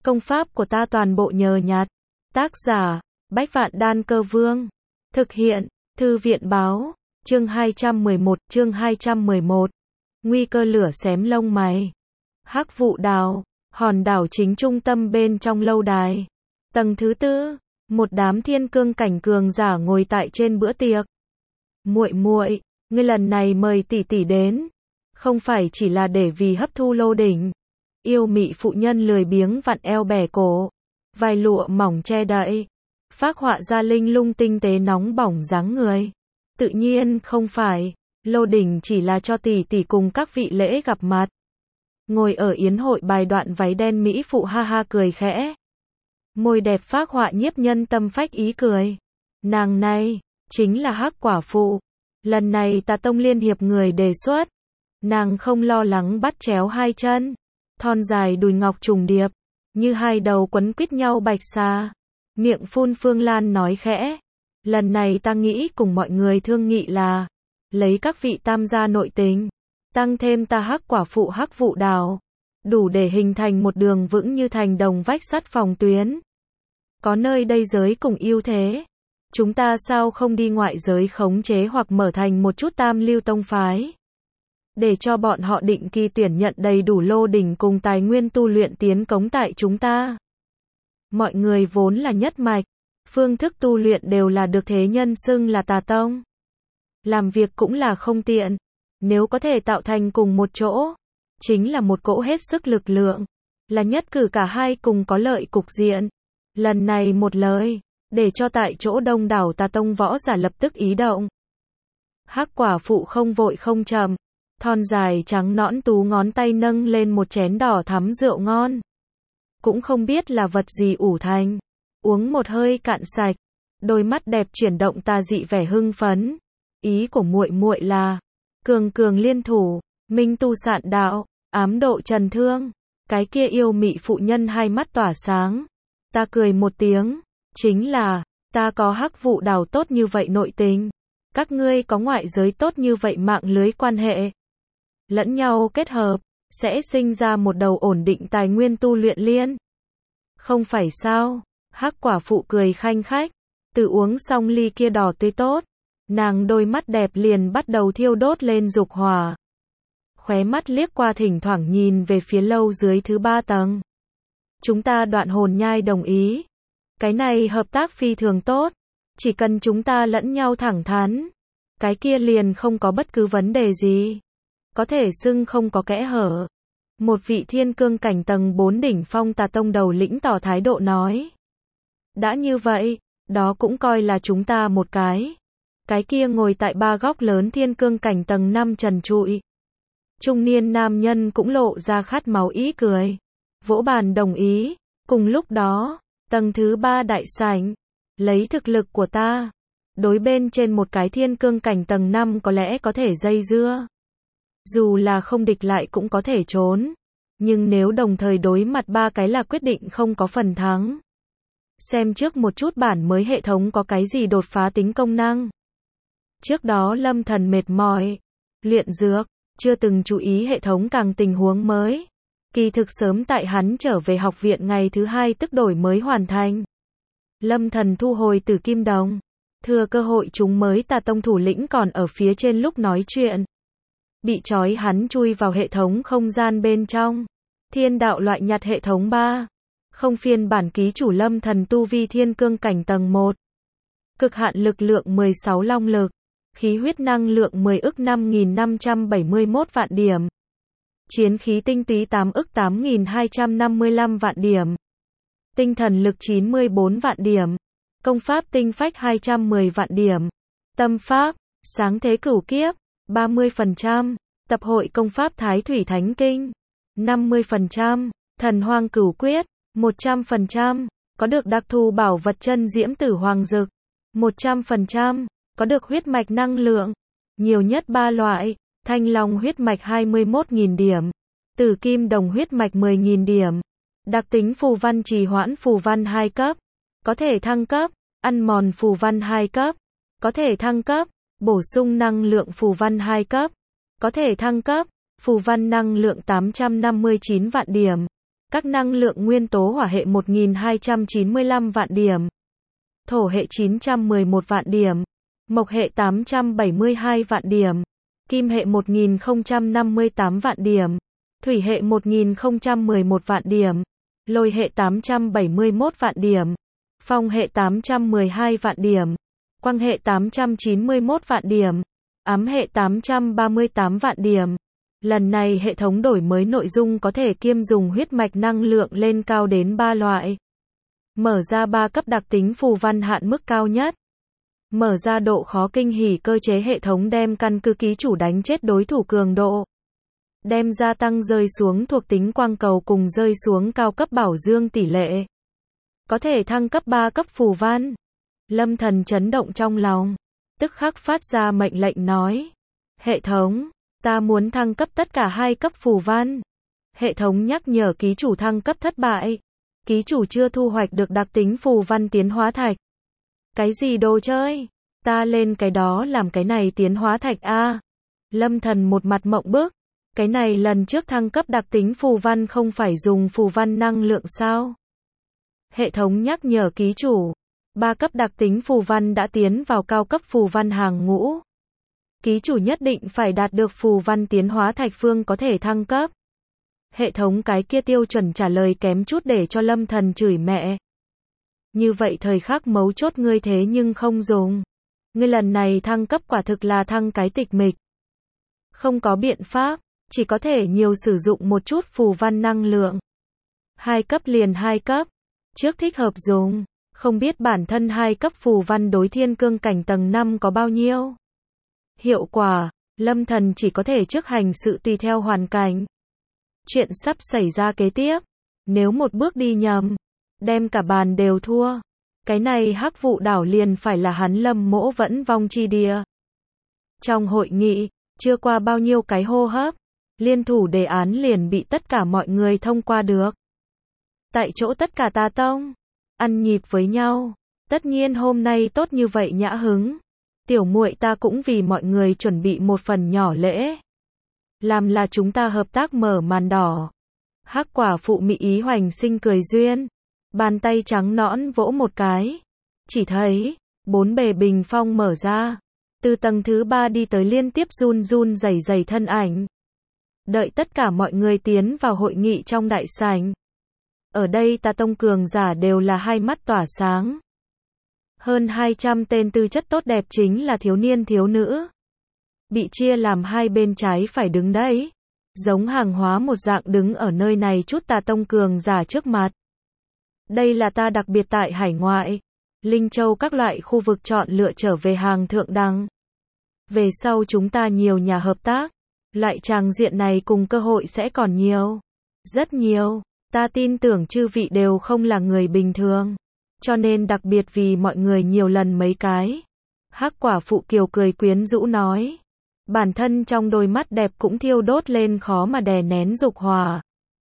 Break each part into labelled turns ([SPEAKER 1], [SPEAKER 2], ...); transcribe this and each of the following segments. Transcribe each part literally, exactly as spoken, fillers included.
[SPEAKER 1] Công pháp của ta toàn bộ nhờ nhặt. Tác giả, Bách Vạn Đan Cơ Vương. Thực hiện, Thư viện báo. Chương hai trăm mười một, chương hai trăm mười một. Nguy cơ lửa xém lông mày. Hắc Vụ Đào, hòn đảo chính trung tâm bên trong lâu đài. Tầng thứ tư, một đám thiên cương cảnh cường giả ngồi tại trên bữa tiệc. Muội muội, ngươi lần này mời tỷ tỷ đến, không phải chỉ là để vì hấp thu lô đỉnh. Yêu mị phụ nhân lười biếng vặn eo bẻ cổ, vài lụa mỏng che đậy, phác họa ra linh lung tinh tế nóng bỏng dáng người. Tự nhiên không phải, lô đỉnh chỉ là cho tỷ tỷ cùng các vị lễ gặp mặt. Ngồi ở yến hội bài đoạn váy đen mỹ phụ ha ha cười khẽ. Môi đẹp phác họa nhiếp nhân tâm phách ý cười. Nàng này, chính là Hắc quả phụ. Lần này Tà Tông liên hiệp người đề xuất. Nàng không lo lắng bắt chéo hai chân. Thon dài đùi ngọc trùng điệp, như hai đầu quấn quýt nhau bạch xà. Miệng phun Phương Lan nói khẽ. Lần này ta nghĩ cùng mọi người thương nghị là lấy các vị tam gia nội tình, tăng thêm ta Hắc quả phụ Hắc Vụ Đào, đủ để hình thành một đường vững như thành đồng vách sắt phòng tuyến. Có nơi đây giới cùng ưu thế, chúng ta sao không đi ngoại giới khống chế hoặc mở thành một chút tam lưu tông phái, để cho bọn họ định kỳ tuyển nhận đầy đủ lô đỉnh cùng tài nguyên tu luyện tiến cống tại chúng ta. Mọi người vốn là nhất mạch, phương thức tu luyện đều là được thế nhân xưng là Tà Tông. Làm việc cũng là không tiện, nếu có thể tạo thành cùng một chỗ, chính là một cỗ hết sức lực lượng, là nhất cử cả hai cùng có lợi cục diện. Lần này một lời, để cho tại chỗ đông đảo Tà Tông võ giả lập tức ý động. Hắc quả phụ không vội không chậm, thon dài trắng nõn tú ngón tay nâng lên một chén đỏ thắm rượu ngon. Cũng không biết là vật gì ủ thành, uống một hơi cạn sạch, đôi mắt đẹp chuyển động tà dị vẻ hưng phấn. Ý của muội muội là cường cường liên thủ, minh tu sạn đạo, ám độ trần thương. Cái kia yêu mị phụ nhân hai mắt tỏa sáng. Ta cười một tiếng, chính là ta có Hắc Vụ Đào tốt như vậy nội tình, các ngươi có ngoại giới tốt như vậy mạng lưới quan hệ, lẫn nhau kết hợp sẽ sinh ra một đầu ổn định tài nguyên tu luyện liên. Không phải sao? Hắc quả phụ cười khanh khách, từ uống xong ly kia đỏ tươi tốt, nàng đôi mắt đẹp liền bắt đầu thiêu đốt lên dục hỏa. Khóe mắt liếc qua thỉnh thoảng nhìn về phía lâu dưới thứ ba tầng. Chúng ta Đoạn Hồn Nhai đồng ý. Cái này hợp tác phi thường tốt, chỉ cần chúng ta lẫn nhau thẳng thắn, cái kia liền không có bất cứ vấn đề gì, có thể xưng không có kẽ hở. Một vị thiên cương cảnh tầng bốn đỉnh phong Tà Tông đầu lĩnh tỏ thái độ nói. Đã như vậy, đó cũng coi là chúng ta một cái. Cái kia ngồi tại ba góc lớn thiên cương cảnh tầng năm trần trụi. Trung niên nam nhân cũng lộ ra khát máu ý cười. Vỗ bàn đồng ý. Cùng lúc đó, tầng thứ ba đại sảnh, lấy thực lực của ta, đối bên trên một cái thiên cương cảnh tầng năm có lẽ có thể dây dưa. Dù là không địch lại cũng có thể trốn. Nhưng nếu đồng thời đối mặt ba cái là quyết định không có phần thắng. Xem trước một chút bản mới hệ thống có cái gì đột phá tính công năng. Trước đó Lâm Thần mệt mỏi, luyện dược, chưa từng chú ý hệ thống càng tình huống mới. Kỳ thực sớm tại hắn trở về học viện ngày thứ hai tức đổi mới hoàn thành. Lâm Thần thu hồi Tử Kim Đồng, thừa cơ hội chúng mới Tà Tông thủ lĩnh còn ở phía trên lúc nói chuyện. Bị trói hắn chui vào hệ thống không gian bên trong. Thiên đạo loại nhặt hệ thống ba. Không phiên bản ký chủ Lâm Thần tu vi thiên cương cảnh tầng một. Cực hạn lực lượng mười sáu long lực. Khí huyết năng lượng mười ức năm nghìn năm trăm bảy mươi mốt vạn điểm. Chiến khí tinh túy tám ức tám nghìn hai trăm năm mươi lăm vạn điểm. Tinh thần lực chín mươi bốn vạn điểm. Công pháp tinh phách hai trăm mười vạn điểm. Tâm pháp, sáng thế cửu kiếp, ba mươi phần trăm. Tập hội công pháp Thái Thủy Thánh Kinh, năm mươi phần trăm. Thần Hoang Cửu Quyết, một trăm phần trăm. Có được đặc thù bảo vật chân diễm tử hoàng dực, một trăm phần trăm. Có được huyết mạch năng lượng, nhiều nhất ba loại. Thanh Long huyết mạch hai mươi mốt nghìn điểm, Tử Kim Đồng huyết mạch mười nghìn điểm. Đặc tính phù văn trì hoãn phù văn hai cấp, có thể thăng cấp. Ăn mòn phù văn hai cấp, có thể thăng cấp. Bổ sung năng lượng phù văn hai cấp, có thể thăng cấp. Phù văn năng lượng tám trăm năm mươi chín vạn điểm. Các năng lượng nguyên tố: hỏa hệ một nghìn hai trăm chín mươi lăm vạn điểm, thổ hệ chín trăm mười một vạn điểm, mộc hệ tám trăm bảy mươi hai vạn điểm, kim hệ một nghìn không trăm năm mươi tám vạn điểm, thủy hệ một nghìn không trăm mười một vạn điểm, lôi hệ tám trăm bảy mươi mốt vạn điểm, phong hệ tám trăm mười hai vạn điểm, quang hệ tám trăm chín mươi mốt vạn điểm, ám hệ tám trăm ba mươi tám vạn điểm. Lần này hệ thống đổi mới nội dung có thể kiêm dùng huyết mạch năng lượng lên cao đến ba loại. Mở ra ba cấp đặc tính phù văn hạn mức cao nhất. Mở ra độ khó kinh hỉ: cơ chế hệ thống đem căn cứ ký chủ đánh chết đối thủ cường độ. Đem gia tăng rơi xuống thuộc tính quang cầu cùng rơi xuống cao cấp bảo dương tỷ lệ. Có thể thăng cấp ba cấp phù văn. Lâm Thần chấn động trong lòng, tức khắc phát ra mệnh lệnh nói: hệ thống, ta muốn thăng cấp tất cả hai cấp phù văn. Hệ thống nhắc nhở ký chủ thăng cấp thất bại. Ký chủ chưa thu hoạch được đặc tính phù văn tiến hóa thạch. Cái gì đồ chơi? Ta lên cái đó làm cái này tiến hóa thạch a? Lâm Thần một mặt mộng bức. Cái này lần trước thăng cấp đặc tính phù văn không phải dùng phù văn năng lượng sao? Hệ thống nhắc nhở ký chủ, ba cấp đặc tính phù văn đã tiến vào cao cấp phù văn hàng ngũ. Ký chủ nhất định phải đạt được phù văn tiến hóa thạch phương có thể thăng cấp. Hệ thống cái kia tiêu chuẩn trả lời kém chút để cho Lâm Thần chửi mẹ. Như vậy thời khắc mấu chốt ngươi thế nhưng không dùng. Ngươi lần này thăng cấp quả thực là thăng cái tịch mịch. Không có biện pháp, chỉ có thể nhiều sử dụng một chút phù văn năng lượng. Hai cấp liền hai cấp. Trước thích hợp dùng, không biết bản thân hai cấp phù văn đối thiên cương cảnh tầng năm có bao nhiêu. Hiệu quả, Lâm Thần chỉ có thể trước hành sự tùy theo hoàn cảnh. Chuyện sắp xảy ra kế tiếp, nếu một bước đi nhầm, đem cả bàn đều thua. Cái này Hắc Vụ đảo liền phải là hắn Lâm Mỗ vẫn vong chi địa. Trong hội nghị, chưa qua bao nhiêu cái hô hấp, liên thủ đề án liền bị tất cả mọi người thông qua được. Tại chỗ tất cả tà tông, ăn nhịp với nhau. Tất nhiên hôm nay tốt như vậy nhã hứng. Tiểu muội ta cũng vì mọi người chuẩn bị một phần nhỏ lễ. Làm là chúng ta hợp tác mở màn đỏ. Hắc quả phụ Mỹ ý hoành sinh cười duyên. Bàn tay trắng nõn vỗ một cái. Chỉ thấy, bốn bề bình phong mở ra. Từ tầng thứ ba đi tới liên tiếp run run rẩy rẩy thân ảnh. Đợi tất cả mọi người tiến vào hội nghị trong đại sảnh. Ở đây tà tông cường giả đều là hai mắt tỏa sáng. Hơn hai trăm tên tư chất tốt đẹp chính là thiếu niên thiếu nữ. Bị chia làm hai bên trái phải đứng đấy. Giống hàng hóa một dạng đứng ở nơi này chút tà tông cường giả trước mặt. Đây là ta đặc biệt tại hải ngoại. Linh Châu các loại khu vực chọn lựa trở về hàng thượng đẳng. Về sau chúng ta nhiều nhà hợp tác. Loại tràng diện này cùng cơ hội sẽ còn nhiều. Rất nhiều. Ta tin tưởng chư vị đều không là người bình thường. Cho nên đặc biệt vì mọi người nhiều lần mấy cái. Hắc quả phụ kiều cười quyến rũ nói. Bản thân trong đôi mắt đẹp cũng thiêu đốt lên khó mà đè nén dục hỏa.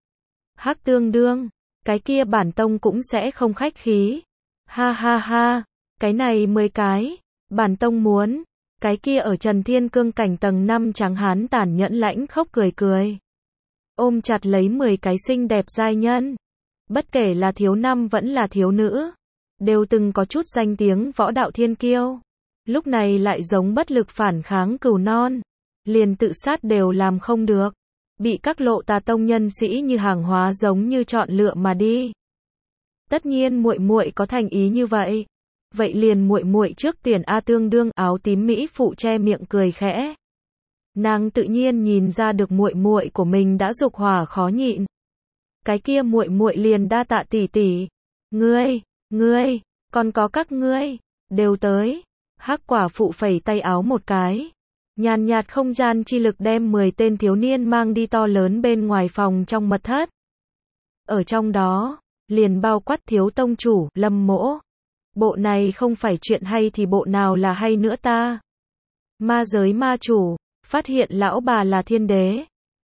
[SPEAKER 1] Hắc tương đương. Cái kia bản tông cũng sẽ không khách khí. Ha ha ha. Cái này mười cái. Bản tông muốn. Cái kia ở Trần Thiên Cương cảnh tầng năm trắng hán tàn nhẫn lãnh khốc cười cười. Ôm chặt lấy mười cái xinh đẹp giai nhân. Bất kể là thiếu nam vẫn là thiếu nữ. Đều từng có chút danh tiếng võ đạo thiên kiêu. Lúc này lại giống bất lực phản kháng cừu non. Liền tự sát đều làm không được. Bị các lộ tà tông nhân sĩ như hàng hóa giống như chọn lựa mà đi. Tất nhiên muội muội có thành ý như vậy. Vậy liền muội muội trước tiền a tương đương áo tím mỹ phụ che miệng cười khẽ. Nàng tự nhiên nhìn ra được muội muội của mình đã dục hỏa khó nhịn. Cái kia muội muội liền đa tạ tỷ tỷ. Ngươi, ngươi, còn có các ngươi, đều tới. Hắc quả phụ phẩy tay áo một cái. Nhàn nhạt không gian chi lực đem mười tên thiếu niên mang đi to lớn bên ngoài phòng trong mật thất. Ở trong đó, liền bao quát thiếu tông chủ, Lâm Mỗ. Bộ này không phải chuyện hay thì bộ nào là hay nữa ta. Ma giới ma chủ, phát hiện lão bà là thiên đế.